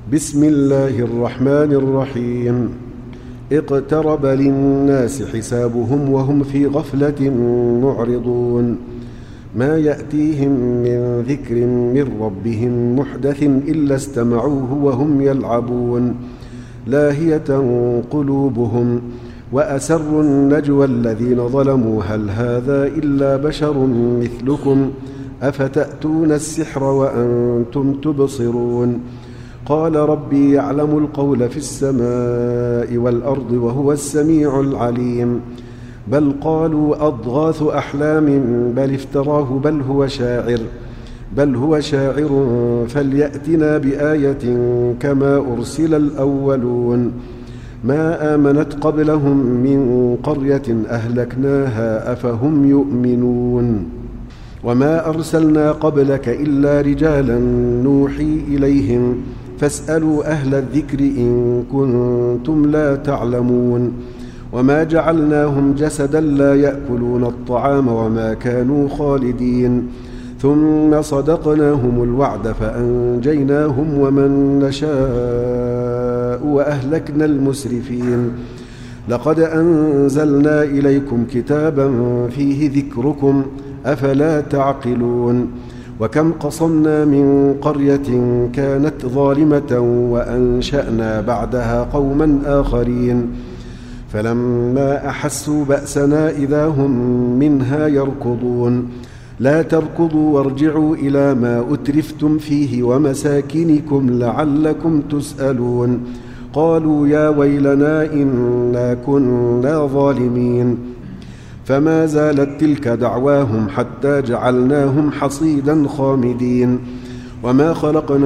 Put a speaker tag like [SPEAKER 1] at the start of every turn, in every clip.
[SPEAKER 1] بسم الله الرحمن الرحيم. اقترب للناس حسابهم وهم في غفلة معرضون. ما يأتيهم من ذكر من ربهم محدث إلا استمعوه وهم يلعبون لاهية قلوبهم وأسروا النجوى الذين ظلموا هل هذا إلا بشر مثلكم أفتأتون السحر وأنتم تبصرون. قال ربي يعلم القول في السماء والأرض وهو السميع العليم. بل قالوا أضغاث أحلام بل افتراه بل هو شاعر فليأتنا بآية كما أرسل الأولون. ما آمنت قبلهم من قرية أهلكناها أفهم يؤمنون. وما أرسلنا قبلك إلا رجالا نوحي إليهم فاسألوا أهل الذكر إن كنتم لا تعلمون. وما جعلناهم جسدا لا يأكلون الطعام وما كانوا خالدين. ثم صدقناهم الوعد فأنجيناهم ومن نشاء وأهلكنا المسرفين. لقد أنزلنا إليكم كتابا فيه ذكركم أفلا تعقلون. وكم قصمنا من قرية كانت ظالمة وأنشأنا بعدها قوما آخرين فلما أحسوا بأسنا إذا هم منها يركضون. لا تركضوا وارجعوا إلى ما أترفتم فيه ومساكنكم لعلكم تسألون. قالوا يا ويلنا إنا كنا ظالمين. فما زالت تلك دعواهم حتى جعلناهم حصيدا خامدين. وما خلقنا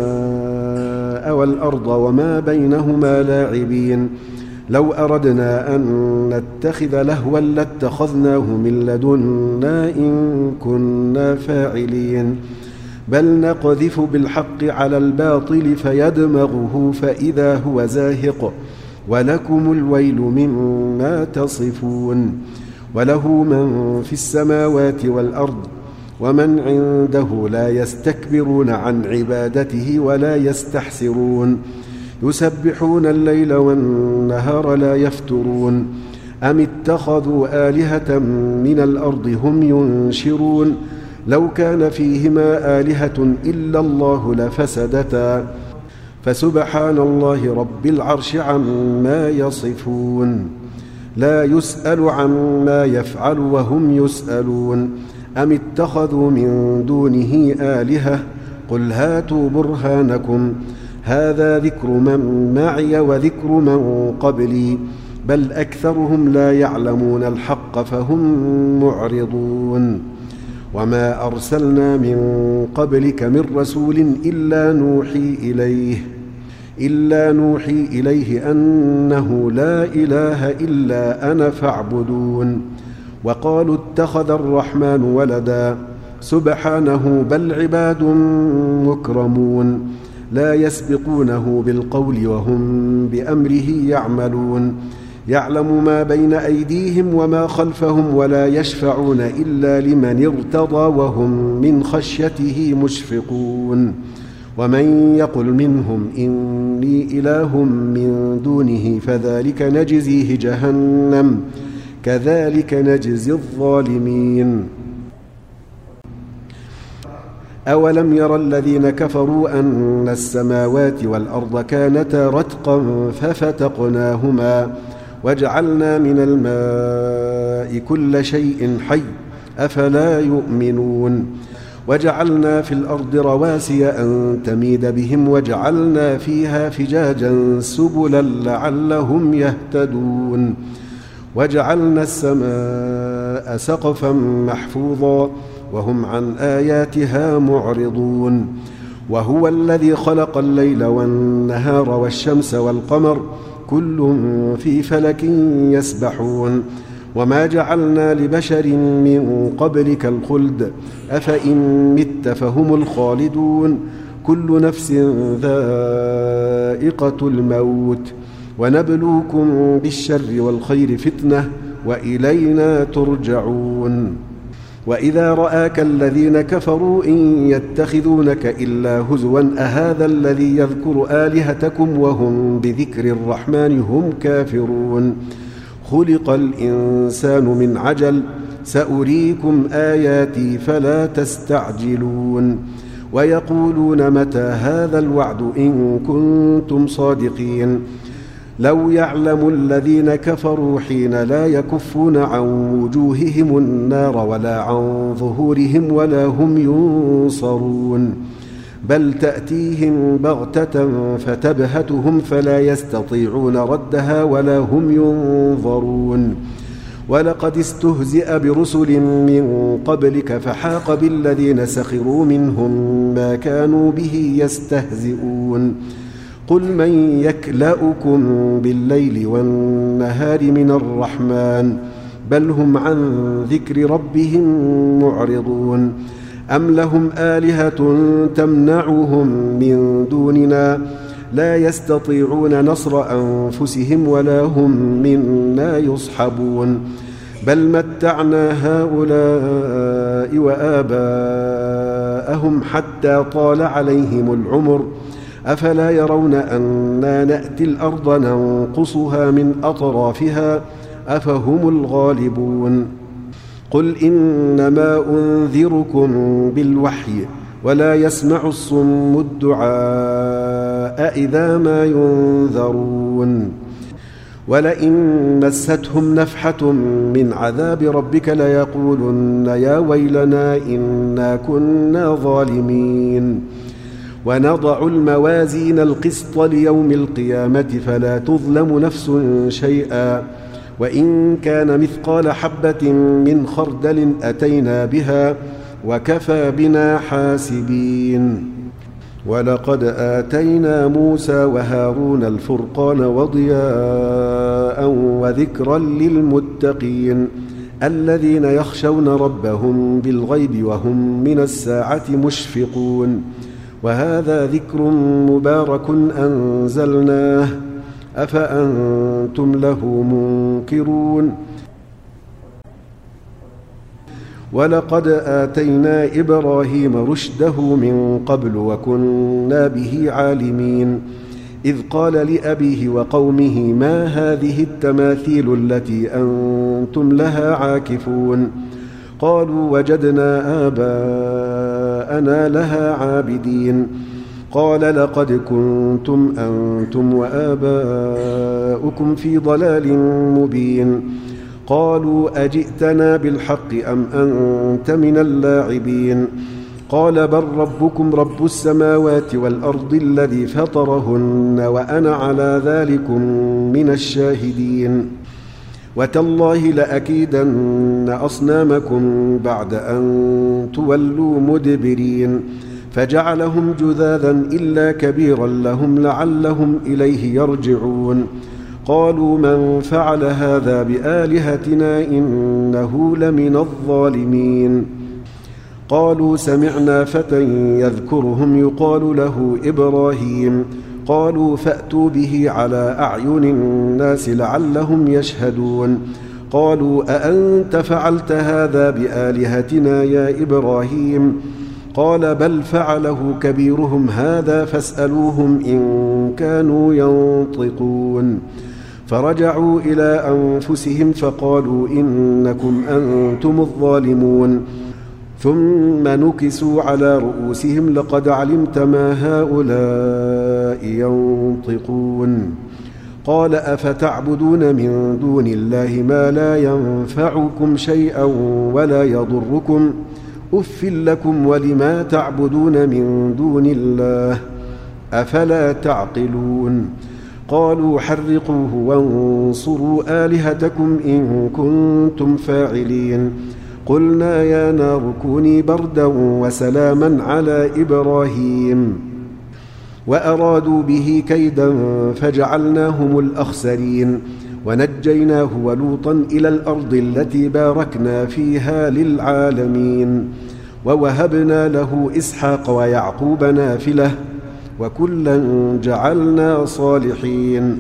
[SPEAKER 1] السماء والأرض وما بينهما لاعبين. لو أردنا أن نتخذ لهوا لاتخذناه من لدنا إن كنا فاعلين. بل نقذف بالحق على الباطل فيدمغه فإذا هو زاهق ولكم الويل مما تصفون. وله من في السماوات والأرض ومن عنده لا يستكبرون عن عبادته ولا يستحسرون. يسبحون الليل والنهار لا يفترون. أم اتخذوا آلهة من الأرض هم ينشرون. لو كان فيهما آلهة إلا الله لفسدتا فسبحان الله رب العرش عما يصفون. لا يسأل عما يفعل وهم يسألون. أم اتخذوا من دونه آلهة قل هاتوا برهانكم هذا ذكر من معي وذكر من قبلي بل أكثرهم لا يعلمون الحق فهم معرضون. وما أرسلنا من قبلك من رسول إلا نوحي إليه أنه لا إله إلا أنا فاعبدون. وقالوا اتخذ الرحمن ولدا سبحانه بل عباد مكرمون لا يسبقونه بالقول وهم بأمره يعملون. يعلم ما بين أيديهم وما خلفهم ولا يشفعون إلا لمن ارتضى وهم من خشيته مشفقون. ومن يقل منهم إني إله من دونه فذلك نجزيه جهنم كذلك نجزي الظالمين. أولم يرى الذين كفروا أن السماوات والأرض كانتا رتقا ففتقناهما وجعلنا من الماء كل شيء حي أفلا يؤمنون. وجعلنا في الأرض رواسي أن تميد بهم وجعلنا فيها فجاجا سبلا لعلهم يهتدون. وجعلنا السماء سقفا محفوظا وهم عن آياتها معرضون. وهو الذي خلق الليل والنهار والشمس والقمر كل في فلك يسبحون. وما جعلنا لبشر من قبلك الخلد أفإن مت فهم الخالدون. كل نفس ذائقة الموت ونبلوكم بالشر والخير فتنة وإلينا ترجعون. وإذا رآك الذين كفروا إن يتخذونك إلا هزوا أهذا الذي يذكر آلهتكم وهم بذكر الرحمن هم كافرون خلق الإنسان من عجل سأريكم آياتي فلا تستعجلون ويقولون متى هذا الوعد إن كنتم صادقين لو يعلم الذين كفروا حين لا يكفون عن وجوههم النار ولا عن ظهورهم ولا هم ينصرون بل تأتيهم بغتة فتبهتهم فلا يستطيعون ردها ولا هم ينظرون ولقد استهزئ برسل من قبلك فحاق بالذين سخروا منهم ما كانوا به يستهزئون قل من يكلأكم بالليل والنهار من الرحمن بل هم عن ذكر ربهم معرضون أم لهم آلهة تمنعهم من دوننا لا يستطيعون نصر أنفسهم ولا هم منا يصحبون بل متعنا هؤلاء وآباءهم حتى طال عليهم العمر أفلا يرون أنا نأتي الأرض ننقصها من أطرافها أفهم الغالبون قل إنما أنذركم بالوحي ولا يسمع الصم الدعاء إذا ما ينذرون ولئن مستهم نفحة من عذاب ربك ليقولن يا ويلنا إنا كنا ظالمين ونضع الموازين القسط ليوم القيامة فلا تظلم نفس شيئا وإن كان مثقال حبة من خردل أتينا بها وكفى بنا حاسبين ولقد آتينا موسى وهارون الفرقان وضياء وذكرا للمتقين الذين يخشون ربهم بالغيب وهم من الساعة مشفقون وهذا ذكر مبارك أنزلناه أفأنتم له منكرون ولقد آتينا إبراهيم رشده من قبل وكنا به عالمين إذ قال لأبيه وقومه ما هذه التماثيل التي أنتم لها عاكفون قالوا وجدنا آباءنا لها عابدين قال لقد كنتم أنتم وآباؤكم في ضلال مبين قالوا أجئتنا بالحق أم أنت من اللاعبين قال بل ربكم رب السماوات والأرض الذي فطرهن وأنا على ذلكم من الشاهدين وتالله لأكيدن أصنامكم بعد أن تولوا مدبرين فجعلهم جذاذا إلا كبيرا لهم لعلهم إليه يرجعون قالوا من فعل هذا بآلهتنا إنه لمن الظالمين قالوا سمعنا فتى يذكرهم يقال له إبراهيم قالوا فأتوا به على أعين الناس لعلهم يشهدون قالوا أأنت فعلت هذا بآلهتنا يا إبراهيم قال بل فعله كبيرهم هذا فاسألوهم إن كانوا ينطقون فرجعوا إلى أنفسهم فقالوا إنكم أنتم الظالمون ثم نكسوا على رؤوسهم لقد علمت ما هؤلاء ينطقون قال أفتعبدون من دون الله ما لا ينفعكم شيئا ولا يضركم أف لكم ولما تعبدون من دون الله أفلا تعقلون قالوا حرقوه وانصروا آلهتكم إن كنتم فاعلين قلنا يا نار كوني بردا وسلاما على إبراهيم وأرادوا به كيدا فجعلناهم الأخسرين ونجيناه ولوطا إلى الأرض التي باركنا فيها للعالمين ووهبنا له إسحاق ويعقوب نافلة وكلا جعلنا صالحين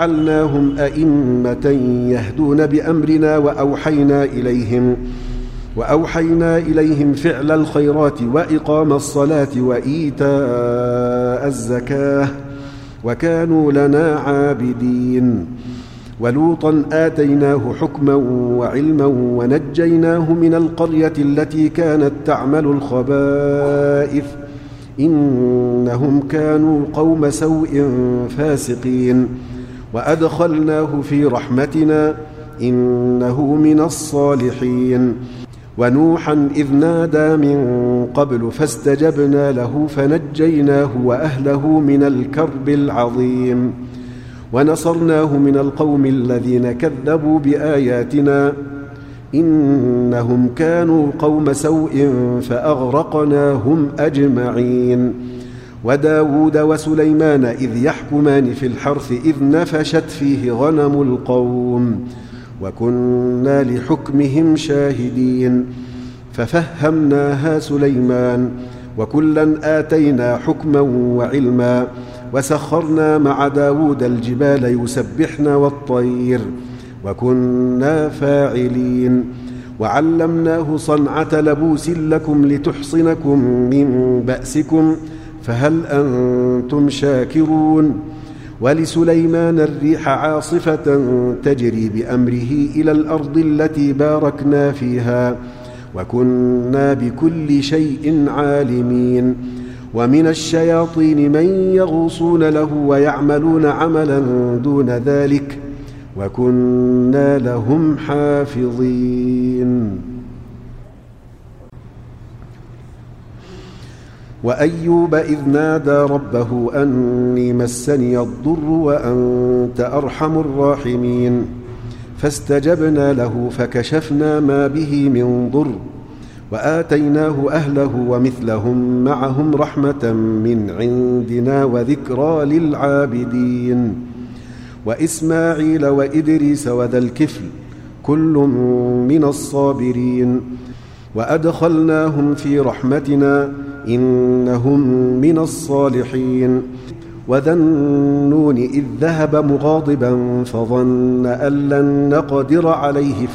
[SPEAKER 1] وجعلناهم أئمة يهدون بأمرنا وأوحينا إليهم فعل الخيرات وإقام الصلاة وإيتاء الزكاة وكانوا لنا عابدين. ولوطا آتيناه حكما وعلما ونجيناه من القرية التي كانت تعمل الخبائث إنهم كانوا قوم سوء فاسقين. وأدخلناه في رحمتنا إنه من الصالحين. ونوحا إذ نادى من قبل فاستجبنا له فنجيناه وأهله من الكرب العظيم. ونصرناه من القوم الذين كذبوا بآياتنا إنهم كانوا قوم سوء فأغرقناهم أجمعين. وداود وسليمان إذ يحكمان في الحرث إذ نفشت فيه غنم القوم وكنا لحكمهم شاهدين. ففهمناها سليمان وكلا آتينا حكما وعلما وسخرنا مع داود الجبال يسبحن والطير وكنا فاعلين. وعلمناه صنعة لبوس لكم لتحصنكم من بأسكم فهل أنتم شاكرون. ولسليمان الريح عاصفة تجري بأمره إلى الأرض التي باركنا فيها وكنا بكل شيء عالمين. ومن الشياطين من يغوصون له ويعملون عملا دون ذلك وكنا لهم حافظين. وأيوب إذ نادى ربه أني مسني الضر وأنت أرحم الراحمين فاستجبنا له فكشفنا ما به من ضر وآتيناه أهله ومثلهم معهم رحمة من عندنا وذكرى للعابدين. وإسماعيل وإدريس وذا الكفل كل من الصابرين وأدخلناهم في رحمتنا إنهم من الصالحين. وذا النون إذ ذهب مغاضبا فظن أن لن نقدر عليه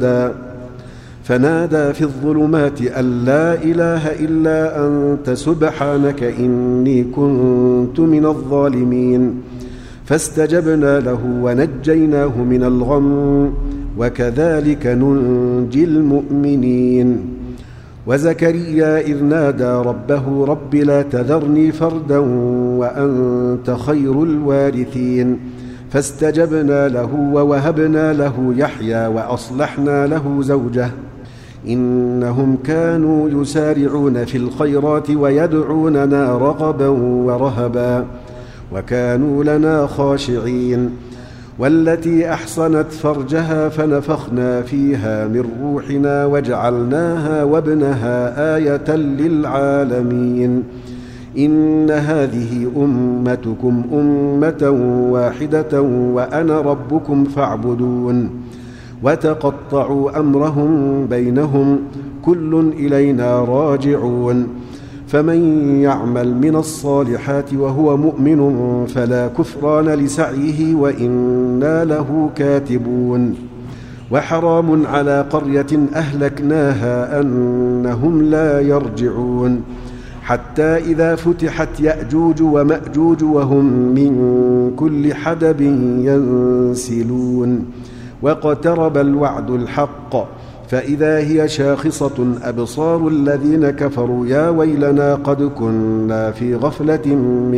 [SPEAKER 1] فنادى في الظلمات أن لا إله إلا أنت سبحانك إني كنت من الظالمين. فاستجبنا له ونجيناه من الغم وكذلك ننجي المؤمنين. وزكريا إذ نادى ربه رب لا تذرني فردا وأنت خير الوارثين فاستجبنا له ووهبنا له يحيى وأصلحنا له زوجه إنهم كانوا يسارعون في الخيرات ويدعوننا رغبا ورهبا وكانوا لنا خاشعين. والتي أحصنت فرجها فنفخنا فيها من روحنا وجعلناها وابنها آية للعالمين. إن هذه أمتكم أمة واحدة وأنا ربكم فاعبدون. وتقطعوا أمرهم بينهم كل إلينا راجعون. فمن يعمل من الصالحات وهو مؤمن فلا كفران لسعيه وإنا له كاتبون. وحرام على قرية أهلكناها أنهم لا يرجعون حتى إذا فتحت يأجوج ومأجوج وهم من كل حدب ينسلون. واقترب الوعد الحق فإذا هي شاخصة أبصار الذين كفروا يا ويلنا قد كنا في غفلة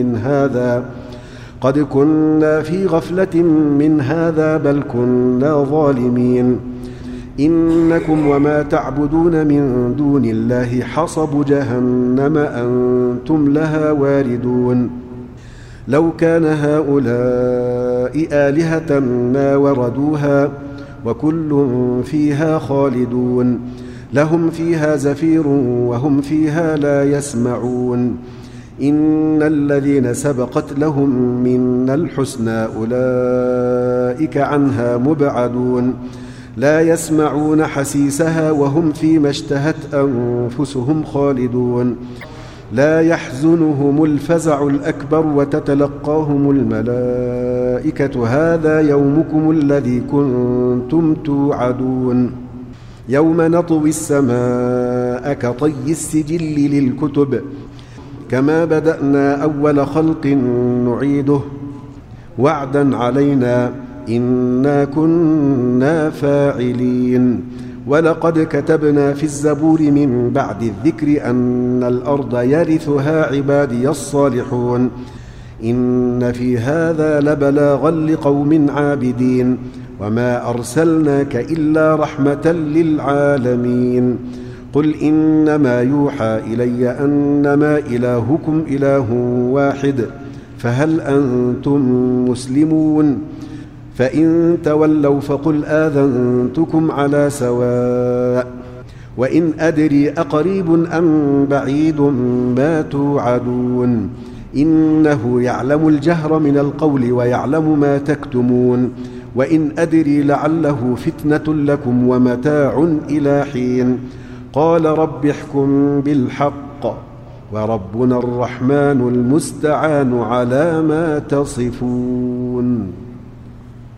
[SPEAKER 1] من هذا بل كنا ظالمين. إنكم وما تعبدون من دون الله حصب جهنم أنتم لها واردون. لو كان هؤلاء آلهة ما وردوها وكل فيها خالدون لهم فيها زفير وهم فيها لا يسمعون. إن الذين سبقت لهم منا الحسنى أولئك عنها مبعدون لا يسمعون حسيسها وهم فيما اشتهت أنفسهم خالدون. لا يحزنهم الفزع الأكبر وتتلقاهم الملائكة هذا يومكم الذي كنتم توعدون. يوم نطوي السماء كطي السجل للكتب كما بدأنا أول خلق نعيده وعدا علينا إنا كنا فاعلين ولقد كتبنا في الزبور من بعد الذكر أن الأرض يرثها عبادي الصالحون إن في هذا لبلاغا لقوم عابدين وما أرسلناك إلا رحمة للعالمين قل إنما يوحى إلي أنما إلهكم إله واحد فهل أنتم مسلمون فإن تولوا فقل آذنتكم على سواء وإن أدري أقريب أم بعيد ما توعدون إنه يعلم الجهر من القول ويعلم ما تكتمون وإن أدري لعله فتنة لكم ومتاع إلى حين قال رب احكم بالحق وربنا الرحمن المستعان على ما تصفون.